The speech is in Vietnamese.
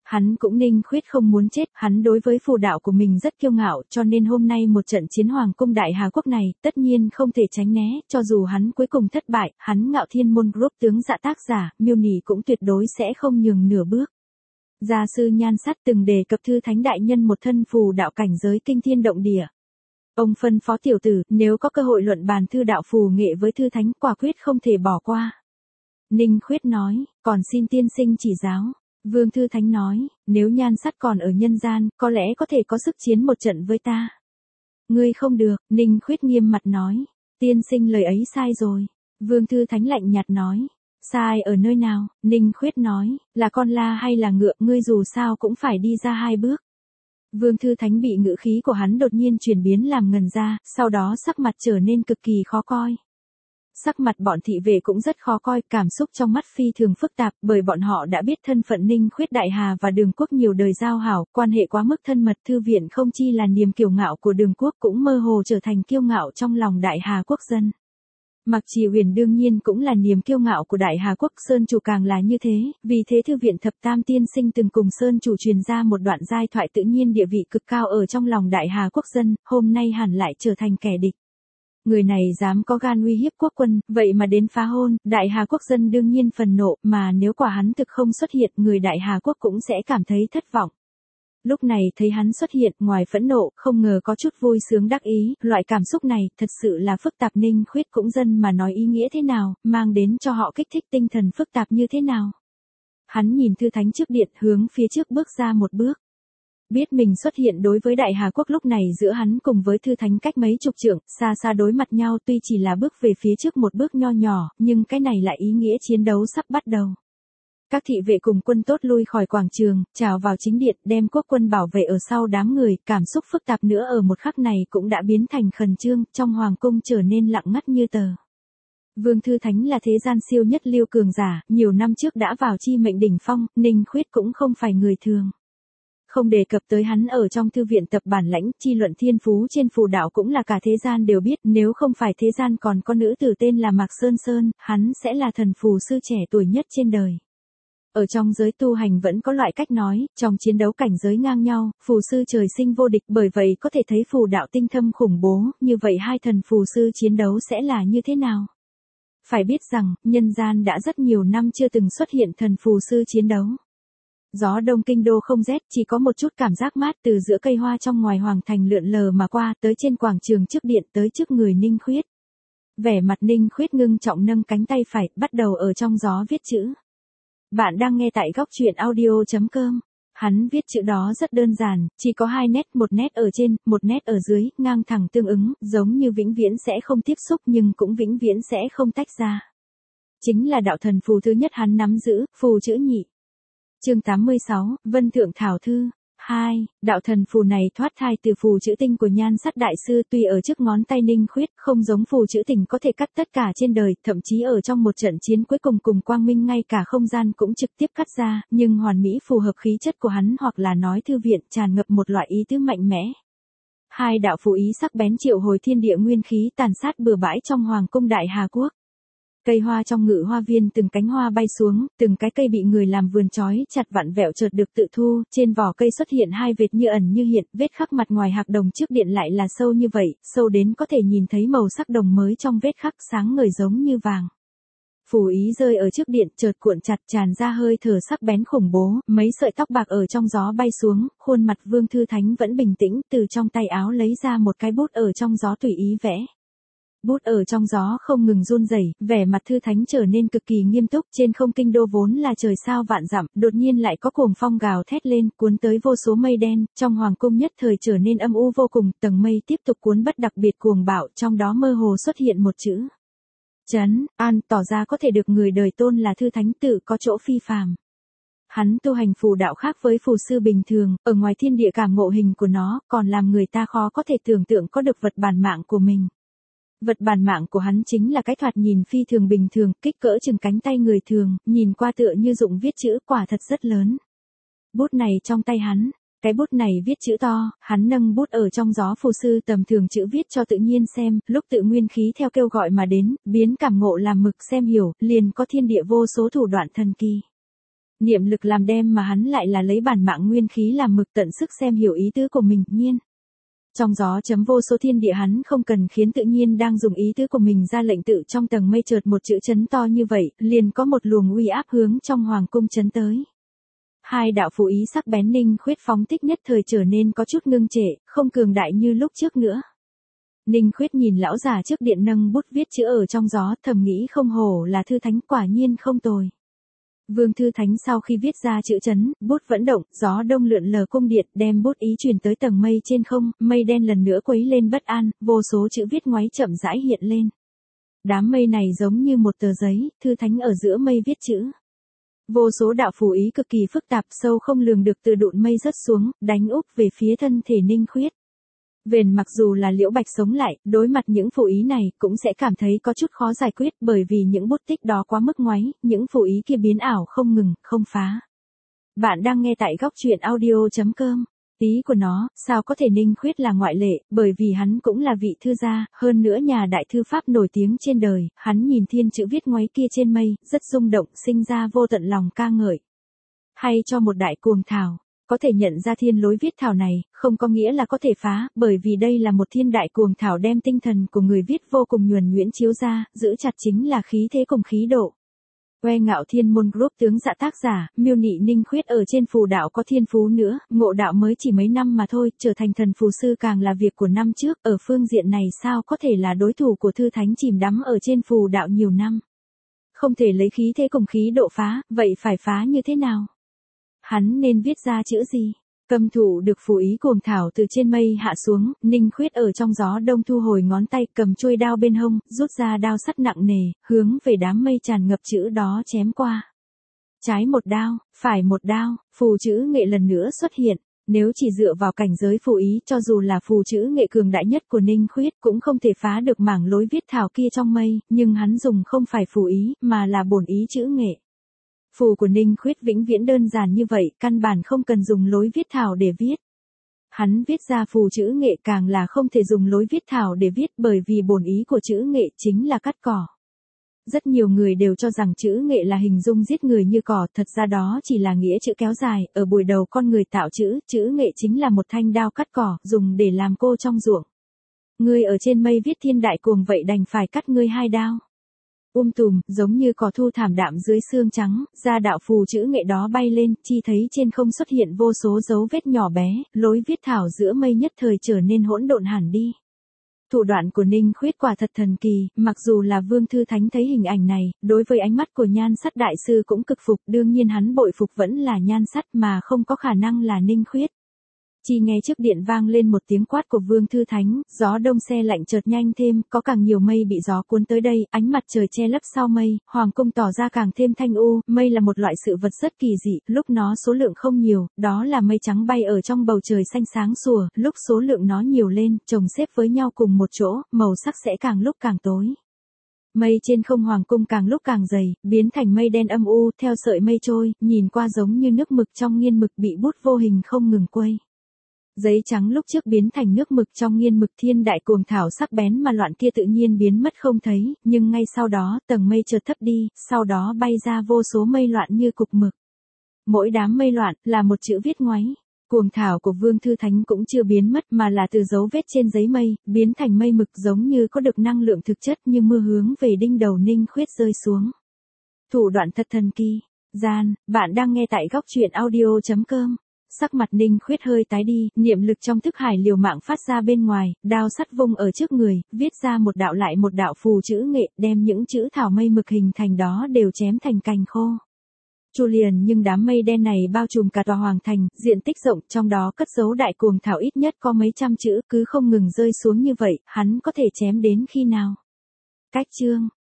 Hắn cũng Ninh Khuyết không muốn chết, hắn đối với phù đạo của mình rất kiêu ngạo, cho nên hôm nay một trận chiến Hoàng cung Đại Hà Quốc này, tất nhiên không thể tránh né, cho dù hắn cuối cùng thất bại, hắn Ngạo Thiên Môn Group tướng Dạ tác giả, Miêu Nỉ cũng tuyệt đối sẽ không nhường nửa bước. Gia sư Nhan Sắt từng đề cập Thư Thánh đại nhân một thân phù đạo cảnh giới kinh thiên động địa. Ông phân phó tiểu tử, nếu có cơ hội luận bàn thư đạo phù nghệ với Thư Thánh, quả quyết không thể bỏ qua. Ninh Khuyết nói, còn xin tiên sinh chỉ giáo. Vương Thư Thánh nói, nếu Nhan Sắt còn ở nhân gian, có lẽ có thể có sức chiến một trận với ta. Ngươi không được, Ninh Khuyết nghiêm mặt nói, tiên sinh lời ấy sai rồi. Vương Thư Thánh lạnh nhạt nói, sai ở nơi nào? Ninh Khuyết nói, là con la hay là ngựa, ngươi dù sao cũng phải đi ra 2 bước. Vương Thư Thánh bị ngữ khí của hắn đột nhiên chuyển biến làm ngần ra, sau đó sắc mặt trở nên cực kỳ khó coi. Sắc mặt bọn thị vệ cũng rất khó coi, cảm xúc trong mắt phi thường phức tạp, bởi bọn họ đã biết thân phận Ninh Khuyết Đại Hà và Đường Quốc nhiều đời giao hảo, quan hệ quá mức thân mật, thư viện không chi là niềm kiêu ngạo của Đường Quốc cũng mơ hồ trở thành kiêu ngạo trong lòng Đại Hà Quốc dân. Mặc Trì Huyền đương nhiên cũng là niềm kiêu ngạo của Đại Hà Quốc, Sơn chủ càng là như thế, vì thế thư viện thập tam tiên sinh từng cùng Sơn chủ truyền ra một đoạn giai thoại tự nhiên địa vị cực cao ở trong lòng Đại Hà Quốc dân, hôm nay hẳn lại trở thành kẻ địch. Người này dám có gan uy hiếp quốc quân, vậy mà đến phá hôn, Đại Hà Quốc dân đương nhiên phần nộ, mà nếu quả hắn thực không xuất hiện, người Đại Hà Quốc cũng sẽ cảm thấy thất vọng. Lúc này thấy hắn xuất hiện, ngoài phẫn nộ, không ngờ có chút vui sướng đắc ý, loại cảm xúc này, thật sự là phức tạp. Ninh Khuyết cũng dân mà nói ý nghĩa thế nào, mang đến cho họ kích thích tinh thần phức tạp như thế nào. Hắn nhìn Thư Thánh trước điện, hướng phía trước bước ra một bước. Biết mình xuất hiện đối với Đại Hà Quốc lúc này giữa hắn cùng với Thư Thánh cách mấy chục trượng, xa xa đối mặt nhau tuy chỉ là bước về phía trước một bước nho nhỏ, nhưng cái này lại ý nghĩa chiến đấu sắp bắt đầu. Các thị vệ cùng quân tốt lui khỏi quảng trường, trào vào chính điện, đem quốc quân bảo vệ ở sau đám người, cảm xúc phức tạp nữa ở một khắc này cũng đã biến thành khẩn trương, trong hoàng cung trở nên lặng ngắt như tờ. Vương Thư Thánh là thế gian siêu nhất lưu cường giả, nhiều năm trước đã vào chi mệnh đỉnh phong, Ninh Khuyết cũng không phải người thường. Không đề cập tới hắn ở trong thư viện tập bản lãnh, chi luận thiên phú trên phù đạo cũng là cả thế gian đều biết, nếu không phải thế gian còn có nữ tử tên là Mạc Sơn Sơn, hắn sẽ là thần phù sư trẻ tuổi nhất trên đời. Ở trong giới tu hành vẫn có loại cách nói, trong chiến đấu cảnh giới ngang nhau, phù sư trời sinh vô địch, bởi vậy có thể thấy phù đạo tinh thâm khủng bố, như vậy hai thần phù sư chiến đấu sẽ là như thế nào? Phải biết rằng, nhân gian đã rất nhiều năm chưa từng xuất hiện thần phù sư chiến đấu. Gió đông kinh đô không rét, chỉ có một chút cảm giác mát từ giữa cây hoa trong ngoài hoàng thành lượn lờ mà qua, tới trên quảng trường trước điện, tới trước người Ninh Khuyết. Vẻ mặt Ninh Khuyết ngưng trọng nâng cánh tay phải, bắt đầu ở trong gió viết chữ. Bạn đang nghe tại góc truyện audio.com. Hắn viết chữ đó rất đơn giản, chỉ có 2 nét, một nét ở trên, một nét ở dưới, ngang thẳng tương ứng, giống như vĩnh viễn sẽ không tiếp xúc nhưng cũng vĩnh viễn sẽ không tách ra. Chính là đạo thần phù thứ nhất hắn nắm giữ, phù chữ nhị. Chương 86, Vân Thượng Thảo Thư. 2. Đạo thần phù này thoát thai từ phù chữ tinh của Nhan Sắt đại sư, tuy ở trước ngón tay Ninh Khuyết, không giống phù chữ tình có thể cắt tất cả trên đời, thậm chí ở trong một trận chiến cuối cùng cùng Quang Minh ngay cả không gian cũng trực tiếp cắt ra, nhưng hoàn mỹ phù hợp khí chất của hắn, hoặc là nói thư viện, tràn ngập một loại ý tứ mạnh mẽ. Hai đạo phù ý sắc bén triệu hồi thiên địa nguyên khí tàn sát bừa bãi trong hoàng cung Đại Hà Quốc. Cây hoa trong ngự hoa viên từng cánh hoa bay xuống, từng cái cây bị người làm vườn trói chặt vặn vẹo chợt được tự thu, trên vỏ cây xuất hiện 2 vệt như ẩn như hiện, vết khắc mặt ngoài hạc đồng trước điện lại là sâu như vậy, sâu đến có thể nhìn thấy màu sắc đồng mới trong vết khắc sáng ngời giống như vàng. Phù ý rơi ở trước điện chợt cuộn chặt tràn ra hơi thở sắc bén khủng bố, mấy sợi tóc bạc ở trong gió bay xuống, khuôn mặt Vương Thư Thánh vẫn bình tĩnh, từ trong tay áo lấy ra một cái bút ở trong gió tùy ý vẽ. Bút ở trong gió không ngừng run rẩy, vẻ mặt Thư Thánh trở nên cực kỳ nghiêm túc, trên không kinh đô vốn là trời sao vạn dặm, đột nhiên lại có cuồng phong gào thét lên, cuốn tới vô số mây đen, trong hoàng cung nhất thời trở nên âm u vô cùng, tầng mây tiếp tục cuốn bất đặc biệt cuồng bạo, trong đó mơ hồ xuất hiện một chữ Trấn An, tỏ ra có thể được người đời tôn là Thư Thánh tự có chỗ phi phàm. Hắn tu hành phù đạo khác với phù sư bình thường, ở ngoài thiên địa cảm ngộ hình của nó, còn làm người ta khó có thể tưởng tượng có được vật bản mạng của mình. Vật bản mạng của hắn chính là cái thoạt nhìn phi thường bình thường, kích cỡ chừng cánh tay người thường, nhìn qua tựa như dụng viết chữ, quả thật rất lớn. Bút này trong tay hắn, cái bút này viết chữ to, hắn nâng bút ở trong gió, phù sư tầm thường chữ viết cho tự nhiên xem, lúc tự nguyên khí theo kêu gọi mà đến, biến cảm ngộ làm mực xem hiểu, liền có thiên địa vô số thủ đoạn thần kỳ. Niệm lực làm đem mà hắn lại là lấy bản mạng nguyên khí làm mực tận sức xem hiểu ý tứ của mình, nhiên. Trong gió chấm vô số thiên địa hắn không cần khiến tự nhiên đang dùng ý tứ của mình ra lệnh tự trong tầng mây chợt một chữ chấn to như vậy, liền có một luồng uy áp hướng trong hoàng cung chấn tới. Hai đạo phù ý sắc bén Ninh Khuyết phóng thích nhất thời trở nên có chút ngưng trệ, không cường đại như lúc trước nữa. Ninh Khuyết nhìn lão già trước điện nâng bút viết chữ ở trong gió, thầm nghĩ không hổ là thư thánh, quả nhiên không tồi. Vương Thư Thánh sau khi viết ra chữ chấn, bút vẫn động, gió đông lượn lờ cung điện, đem bút ý truyền tới tầng mây trên không, mây đen lần nữa quấy lên bất an, vô số chữ viết ngoáy chậm rãi hiện lên. Đám mây này giống như một tờ giấy, Thư Thánh ở giữa mây viết chữ. Vô số đạo phù ý cực kỳ phức tạp sâu không lường được từ đụn mây rớt xuống, đánh úp về phía thân thể Ninh Khuyết. Vền mặc dù là Liễu Bạch sống lại, đối mặt những phù ý này cũng sẽ cảm thấy có chút khó giải quyết bởi vì những bút tích đó quá mức ngoáy, những phù ý kia biến ảo không ngừng, không phá. Bạn đang nghe tại góc truyện audio.com. Ý của nó, sao có thể Ninh Khuyết là ngoại lệ, bởi vì hắn cũng là vị thư gia, hơn nữa nhà đại thư pháp nổi tiếng trên đời, hắn nhìn thiên chữ viết ngoáy kia trên mây, rất rung động, sinh ra vô tận lòng ca ngợi. Hay cho một đại cuồng thảo. Có thể nhận ra thiên lối viết thảo này, không có nghĩa là có thể phá, bởi vì đây là một thiên đại cuồng thảo đem tinh thần của người viết vô cùng nhuần nhuyễn chiếu ra, giữ chặt chính là khí thế cùng khí độ. Que Ngạo Thiên Môn Group tướng dạ tác giả, miêu nị Ninh Khuyết ở trên phù đạo có thiên phú nữa, ngộ đạo mới chỉ mấy năm mà thôi, trở thành thần phù sư càng là việc của năm trước, ở phương diện này sao có thể là đối thủ của thư thánh chìm đắm ở trên phù đạo nhiều năm. Không thể lấy khí thế cùng khí độ phá, vậy phải phá như thế nào? Hắn nên viết ra chữ gì? Cầm thủ được phù ý cuồng thảo từ trên mây hạ xuống, Ninh Khuyết ở trong gió đông thu hồi ngón tay, cầm chuôi đao bên hông, rút ra đao sắt nặng nề, hướng về đám mây tràn ngập chữ đó chém qua. Trái một đao, phải một đao, phù chữ nghệ lần nữa xuất hiện. Nếu chỉ dựa vào cảnh giới phù ý, cho dù là phù chữ nghệ cường đại nhất của Ninh Khuyết cũng không thể phá được mảng lối viết thảo kia trong mây, nhưng hắn dùng không phải phù ý, mà là bổn ý chữ nghệ. Phù của Ninh Khuyết vĩnh viễn đơn giản như vậy, căn bản không cần dùng lối viết thảo để viết. Hắn viết ra phù chữ nghệ càng là không thể dùng lối viết thảo để viết bởi vì bổn ý của chữ nghệ chính là cắt cỏ. Rất nhiều người đều cho rằng chữ nghệ là hình dung giết người như cỏ, thật ra đó chỉ là nghĩa chữ kéo dài, ở buổi đầu con người tạo chữ nghệ chính là một thanh đao cắt cỏ, dùng để làm cô trong ruộng. Ngươi ở trên mây viết thiên đại cuồng vậy đành phải cắt ngươi hai đao. Tùm, giống như cỏ thu thảm đạm dưới xương trắng, ra đạo phù chữ nghệ đó bay lên, chi thấy trên không xuất hiện vô số dấu vết nhỏ bé, lối viết thảo giữa mây nhất thời trở nên hỗn độn hẳn đi. Thủ đoạn của Ninh Khuyết quả thật thần kỳ, mặc dù là Vương Thư Thánh thấy hình ảnh này, đối với ánh mắt của Nhan Sắt đại sư cũng cực phục, đương nhiên hắn bội phục vẫn là Nhan Sắt mà không có khả năng là Ninh Khuyết. Chỉ nghe trước điện vang lên một tiếng quát của Vương Thư Thánh, gió đông se lạnh chợt nhanh thêm, có càng nhiều mây bị gió cuốn tới đây, ánh mặt trời che lấp sau mây, hoàng cung tỏ ra càng thêm thanh u, mây là một loại sự vật rất kỳ dị, lúc nó số lượng không nhiều, đó là mây trắng bay ở trong bầu trời xanh sáng sủa, lúc số lượng nó nhiều lên, chồng xếp với nhau cùng một chỗ, màu sắc sẽ càng lúc càng tối. Mây trên không hoàng cung càng lúc càng dày, biến thành mây đen âm u, theo sợi mây trôi, nhìn qua giống như nước mực trong nghiên mực bị bút vô hình không ngừng quây. Giấy trắng lúc trước biến thành nước mực trong nghiên mực thiên đại cuồng thảo sắc bén mà loạn kia tự nhiên biến mất không thấy, nhưng ngay sau đó tầng mây chợt thấp đi, sau đó bay ra vô số mây loạn như cục mực. Mỗi đám mây loạn là một chữ viết ngoáy. Cuồng thảo của Vương Thư Thánh cũng chưa biến mất mà là từ dấu vết trên giấy mây, biến thành mây mực giống như có được năng lượng thực chất như mưa hướng về đinh đầu Ninh Khuyết rơi xuống. Thủ đoạn thật thần kỳ. Bạn đang nghe tại góc truyện audio.com. Sắc mặt Ninh Khuyết hơi tái đi, niệm lực trong thức hải liều mạng phát ra bên ngoài, đao sắt vung ở trước người, viết ra một đạo lại một đạo phù chữ nghệ, đem những chữ thảo mây mực hình thành đó đều chém thành cành khô. Chu liền nhưng đám mây đen này bao trùm cả tòa hoàng thành, diện tích rộng, trong đó cất giấu đại cuồng thảo ít nhất có mấy trăm chữ, cứ không ngừng rơi xuống như vậy, hắn có thể chém đến khi nào? Cách chương